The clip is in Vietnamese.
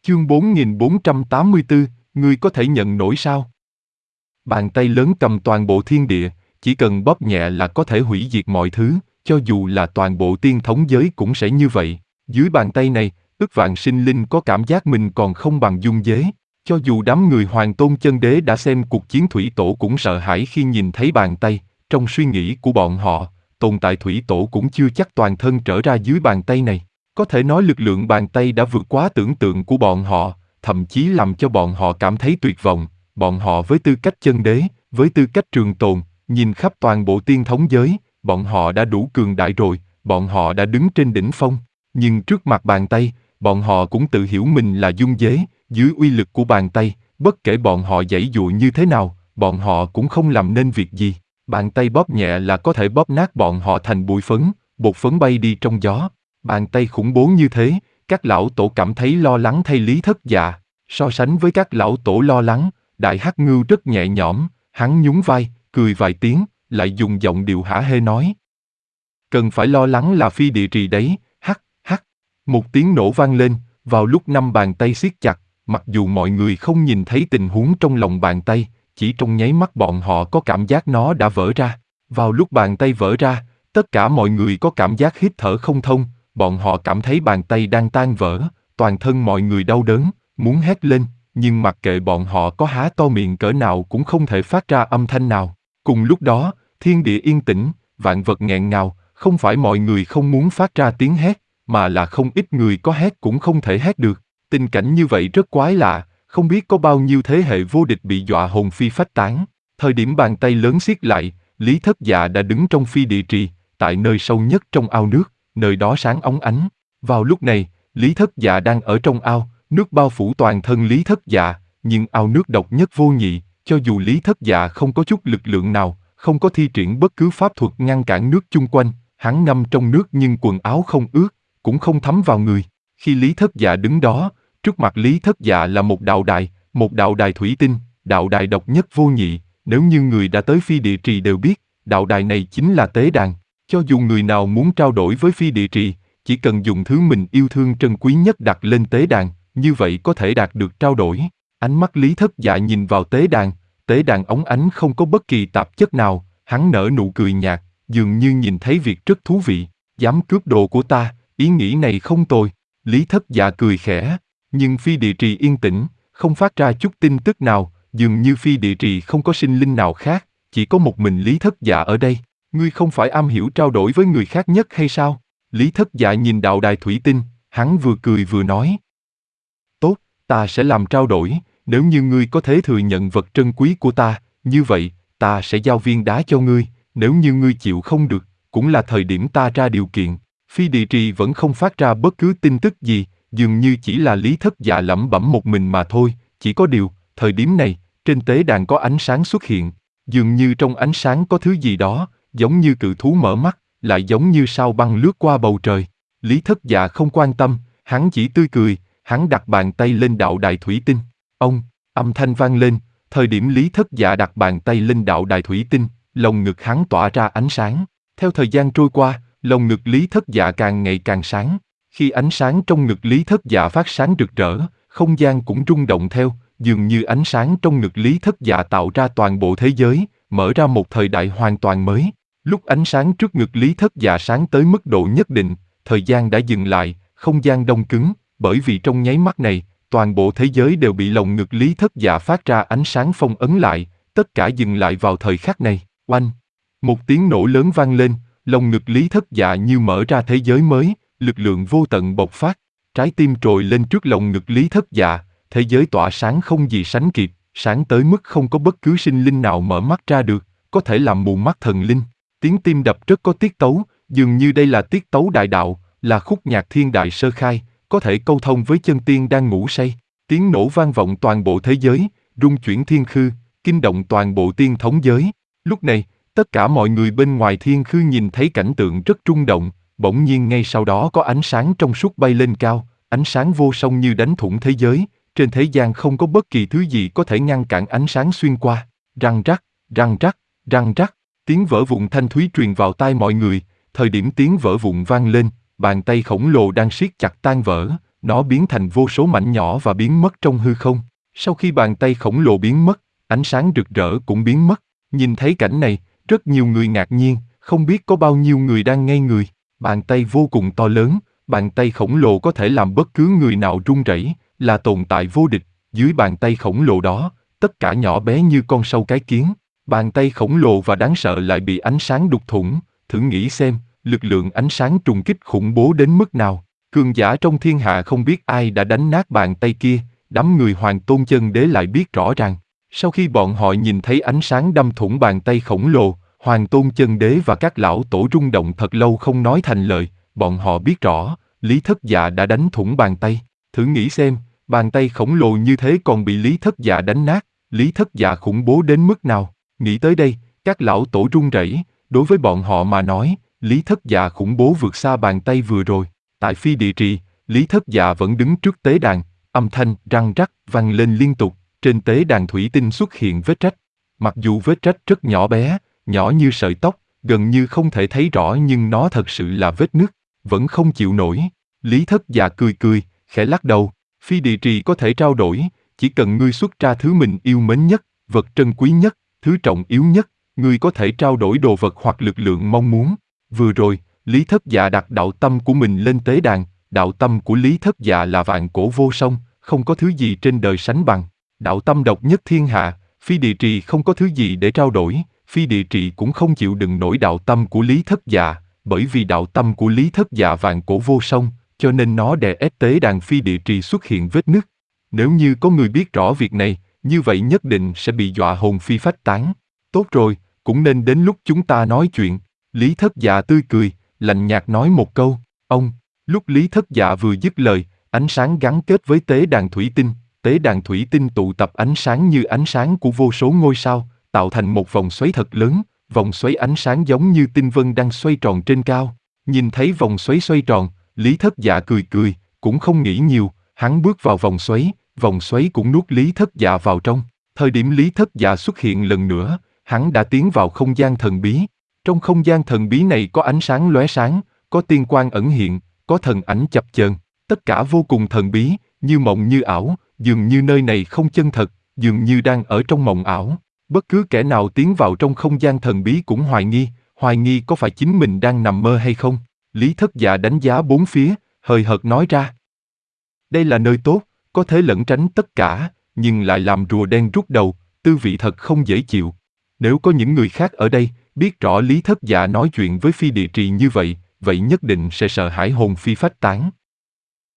Chương 4484, ngươi có thể nhận nổi sao? Bàn tay lớn cầm toàn bộ thiên địa, chỉ cần bóp nhẹ là có thể hủy diệt mọi thứ, cho dù là toàn bộ tiên thống giới cũng sẽ như vậy. Dưới bàn tay này, ức vạn sinh linh có cảm giác mình còn không bằng dung dế. Cho dù đám người Hoàng Tôn Chân Đế đã xem cuộc chiến thủy tổ cũng sợ hãi khi nhìn thấy bàn tay, trong suy nghĩ của bọn họ, tồn tại thủy tổ cũng chưa chắc toàn thân trở ra dưới bàn tay này. Có thể nói lực lượng bàn tay đã vượt quá tưởng tượng của bọn họ, thậm chí làm cho bọn họ cảm thấy tuyệt vọng. Bọn họ với tư cách chân đế, với tư cách trường tồn, nhìn khắp toàn bộ tiên thống giới, bọn họ đã đủ cường đại rồi, bọn họ đã đứng trên đỉnh phong. Nhưng trước mặt bàn tay, bọn họ cũng tự hiểu mình là dung dế, dưới uy lực của bàn tay, bất kể bọn họ giãy dụa như thế nào, bọn họ cũng không làm nên việc gì. Bàn tay bóp nhẹ là có thể bóp nát bọn họ thành bụi phấn, bột phấn bay đi trong gió. Bàn tay khủng bố như thế, các lão tổ cảm thấy lo lắng thay Lý Thất Dạ. So sánh với các lão tổ lo lắng, Đại Hắc Ngưu rất nhẹ nhõm, hắn nhún vai, cười vài tiếng, lại dùng giọng điệu hả hê nói. Cần phải lo lắng là Phi Địa Trì đấy, hắc, hắc. Một tiếng nổ vang lên, vào lúc năm bàn tay siết chặt, mặc dù mọi người không nhìn thấy tình huống trong lòng bàn tay, chỉ trong nháy mắt bọn họ có cảm giác nó đã vỡ ra. Vào lúc bàn tay vỡ ra, tất cả mọi người có cảm giác hít thở không thông, bọn họ cảm thấy bàn tay đang tan vỡ, toàn thân mọi người đau đớn, muốn hét lên, nhưng mặc kệ bọn họ có há to miệng cỡ nào cũng không thể phát ra âm thanh nào. Cùng lúc đó, thiên địa yên tĩnh, vạn vật nghẹn ngào, không phải mọi người không muốn phát ra tiếng hét, mà là không ít người có hét cũng không thể hét được. Tình cảnh như vậy rất quái lạ, không biết có bao nhiêu thế hệ vô địch bị dọa hồn phi phách tán. Thời điểm bàn tay lớn siết lại, Lý Thất Dạ đã đứng trong Phi Địa Trì, tại nơi sâu nhất trong ao nước, nơi đó sáng óng ánh. Vào lúc này, Lý Thất Dạ đang ở trong ao, nước bao phủ toàn thân Lý Thất Dạ, nhưng ao nước độc nhất vô nhị, cho dù Lý Thất Dạ không có chút lực lượng nào, không có thi triển bất cứ pháp thuật ngăn cản nước chung quanh, hắn ngâm trong nước nhưng quần áo không ướt, cũng không thấm vào người. Khi Lý Thất Dạ đứng đó, trước mặt Lý Thất Dạ là một đạo đài thủy tinh, đạo đài độc nhất vô nhị, nếu như người đã tới Phi Địa Trì đều biết, đạo đài này chính là tế đàn. Cho dù người nào muốn trao đổi với Phi Địa Trì, chỉ cần dùng thứ mình yêu thương trân quý nhất đặt lên tế đàn, như vậy có thể đạt được trao đổi. Ánh mắt Lý Thất Dạ nhìn vào tế đàn óng ánh không có bất kỳ tạp chất nào, hắn nở nụ cười nhạt, dường như nhìn thấy việc rất thú vị. Dám cướp đồ của ta, ý nghĩ này không tồi. Lý Thất Dạ cười khẽ, nhưng Phi Địa Trì yên tĩnh, không phát ra chút tin tức nào, dường như Phi Địa Trì không có sinh linh nào khác, chỉ có một mình Lý Thất Dạ ở đây. Ngươi không phải am hiểu trao đổi với người khác nhất hay sao? Lý Thất Dạ nhìn đạo đài thủy tinh, hắn vừa cười vừa nói. Tốt, ta sẽ làm trao đổi, nếu như ngươi có thể thừa nhận vật trân quý của ta, như vậy, ta sẽ giao viên đá cho ngươi, nếu như ngươi chịu không được, cũng là thời điểm ta ra điều kiện. Phi Địa Trì vẫn không phát ra bất cứ tin tức gì, dường như chỉ là Lý Thất Dạ lẩm bẩm một mình mà thôi, chỉ có điều, thời điểm này, trên tế đàn có ánh sáng xuất hiện, dường như trong ánh sáng có thứ gì đó, giống như cự thú mở mắt, lại giống như sao băng lướt qua bầu trời. Lý Thất Dạ không quan tâm, hắn chỉ tươi cười, hắn đặt bàn tay lên đạo đài thủy tinh. Ông, âm thanh vang lên, thời điểm Lý Thất Dạ đặt bàn tay lên đạo đài thủy tinh, lồng ngực hắn tỏa ra ánh sáng. Theo thời gian trôi qua, lồng ngực Lý Thất Dạ càng ngày càng sáng. Khi ánh sáng trong ngực Lý Thất Dạ phát sáng rực rỡ, không gian cũng rung động theo, dường như ánh sáng trong ngực Lý Thất Dạ tạo ra toàn bộ thế giới, mở ra một thời đại hoàn toàn mới. Lúc ánh sáng trước ngực Lý Thất Dạ sáng tới mức độ nhất định, thời gian đã dừng lại, không gian đông cứng, bởi vì trong nháy mắt này, toàn bộ thế giới đều bị lồng ngực Lý Thất Dạ phát ra ánh sáng phong ấn lại, tất cả dừng lại vào thời khắc này. Oanh! Một tiếng nổ lớn vang lên, lồng ngực Lý Thất Dạ như mở ra thế giới mới, lực lượng vô tận bộc phát, trái tim trồi lên trước lồng ngực Lý Thất Dạ, thế giới tỏa sáng không gì sánh kịp, sáng tới mức không có bất cứ sinh linh nào mở mắt ra được, có thể làm mù mắt thần linh. Tiếng tim đập rất có tiết tấu, dường như đây là tiết tấu đại đạo, là khúc nhạc thiên đại sơ khai, có thể câu thông với chân tiên đang ngủ say. Tiếng nổ vang vọng toàn bộ thế giới, rung chuyển thiên khư, kinh động toàn bộ tiên thống giới. Lúc này, tất cả mọi người bên ngoài thiên khư nhìn thấy cảnh tượng rất rung động, bỗng nhiên ngay sau đó có ánh sáng trong suốt bay lên cao, ánh sáng vô song như đánh thủng thế giới, trên thế gian không có bất kỳ thứ gì có thể ngăn cản ánh sáng xuyên qua. Răng rắc, răng rắc, răng rắc, tiếng vỡ vụn thanh thúy truyền vào tai mọi người, thời điểm tiếng vỡ vụn vang lên, bàn tay khổng lồ đang siết chặt tan vỡ, nó biến thành vô số mảnh nhỏ và biến mất trong hư không. Sau khi bàn tay khổng lồ biến mất, ánh sáng rực rỡ cũng biến mất. Nhìn thấy cảnh này, rất nhiều người ngạc nhiên, không biết có bao nhiêu người đang ngây người. Bàn tay vô cùng to lớn, bàn tay khổng lồ có thể làm bất cứ người nào run rẩy, là tồn tại vô địch. Dưới bàn tay khổng lồ đó, tất cả nhỏ bé như con sâu cái kiến. Bàn tay khổng lồ và đáng sợ lại bị ánh sáng đục thủng. Thử nghĩ xem, lực lượng ánh sáng trùng kích khủng bố đến mức nào. Cường giả trong thiên hạ không biết ai đã đánh nát bàn tay kia, đám người Hoàng Tôn Chân Đế lại biết rõ ràng. Sau khi bọn họ nhìn thấy ánh sáng đâm thủng bàn tay khổng lồ, Hoàng Tôn Chân Đế và các lão tổ rung động thật lâu không nói thành lời. Bọn họ biết rõ, Lý Thất Dạ đã đánh thủng bàn tay. Thử nghĩ xem, bàn tay khổng lồ như thế còn bị Lý Thất Dạ đánh nát, Lý Thất Dạ khủng bố đến mức nào. Nghĩ tới đây, các lão tổ run rẩy. Đối với bọn họ mà nói, Lý Thất Dạ khủng bố vượt xa bàn tay vừa rồi. Tại Phi Địa Trì, Lý Thất Dạ vẫn đứng trước tế đàn, âm thanh răng rắc vang lên liên tục. Trên tế đàn thủy tinh xuất hiện vết rách. Mặc dù vết rách rất nhỏ bé, nhỏ như sợi tóc, gần như không thể thấy rõ nhưng nó thật sự là vết nứt, vẫn không chịu nổi. Lý Thất Dạ cười cười, khẽ lắc đầu. Phi Địa Trì có thể trao đổi, chỉ cần ngươi xuất ra thứ mình yêu mến nhất, vật trân quý nhất, thứ trọng yếu nhất, ngươi có thể trao đổi đồ vật hoặc lực lượng mong muốn. Vừa rồi, Lý Thất Dạ đặt đạo tâm của mình lên tế đàn, đạo tâm của Lý Thất Dạ là vạn cổ vô song, không có thứ gì trên đời sánh bằng. Đạo tâm độc nhất thiên hạ, Phi Địa Trì không có thứ gì để trao đổi, Phi Địa Trì cũng không chịu đựng nổi đạo tâm của Lý Thất Dạ, bởi vì đạo tâm của Lý Thất Dạ vạn cổ vô song, cho nên nó đè ép tế đàn Phi Địa Trì xuất hiện vết nứt. Nếu như có người biết rõ việc này, như vậy nhất định sẽ bị dọa hồn phi phách tán. Tốt rồi, cũng nên đến lúc chúng ta nói chuyện. Lý Thất Dạ tươi cười, lạnh nhạt nói một câu, ông. Lúc Lý Thất Dạ vừa dứt lời, ánh sáng gắn kết với tế đàn thủy tinh. Tế đàn thủy tinh tụ tập ánh sáng như ánh sáng của vô số ngôi sao, tạo thành một vòng xoáy thật lớn, vòng xoáy ánh sáng giống như tinh vân đang xoay tròn trên cao. Nhìn thấy vòng xoáy xoay tròn, Lý Thất Dạ cười cười, cũng không nghĩ nhiều, hắn bước vào vòng xoáy cũng nuốt Lý Thất Dạ vào trong. Thời điểm Lý Thất Dạ xuất hiện lần nữa, hắn đã tiến vào không gian thần bí. Trong không gian thần bí này có ánh sáng lóe sáng, có tiên quang ẩn hiện, có thần ảnh chập chờn, tất cả vô cùng thần bí, như mộng như ảo, dường như nơi này không chân thật, dường như đang ở trong mộng ảo. Bất cứ kẻ nào tiến vào trong không gian thần bí cũng hoài nghi có phải chính mình đang nằm mơ hay không. Lý Thất Dạ đánh giá bốn phía, hời hợt nói ra. Đây là nơi tốt, có thể lẩn tránh tất cả, nhưng lại làm rùa đen rút đầu, tư vị thật không dễ chịu. Nếu có những người khác ở đây, biết rõ Lý Thất Dạ nói chuyện với Phi Địa Trì như vậy, vậy nhất định sẽ sợ hãi hồn phi phách tán.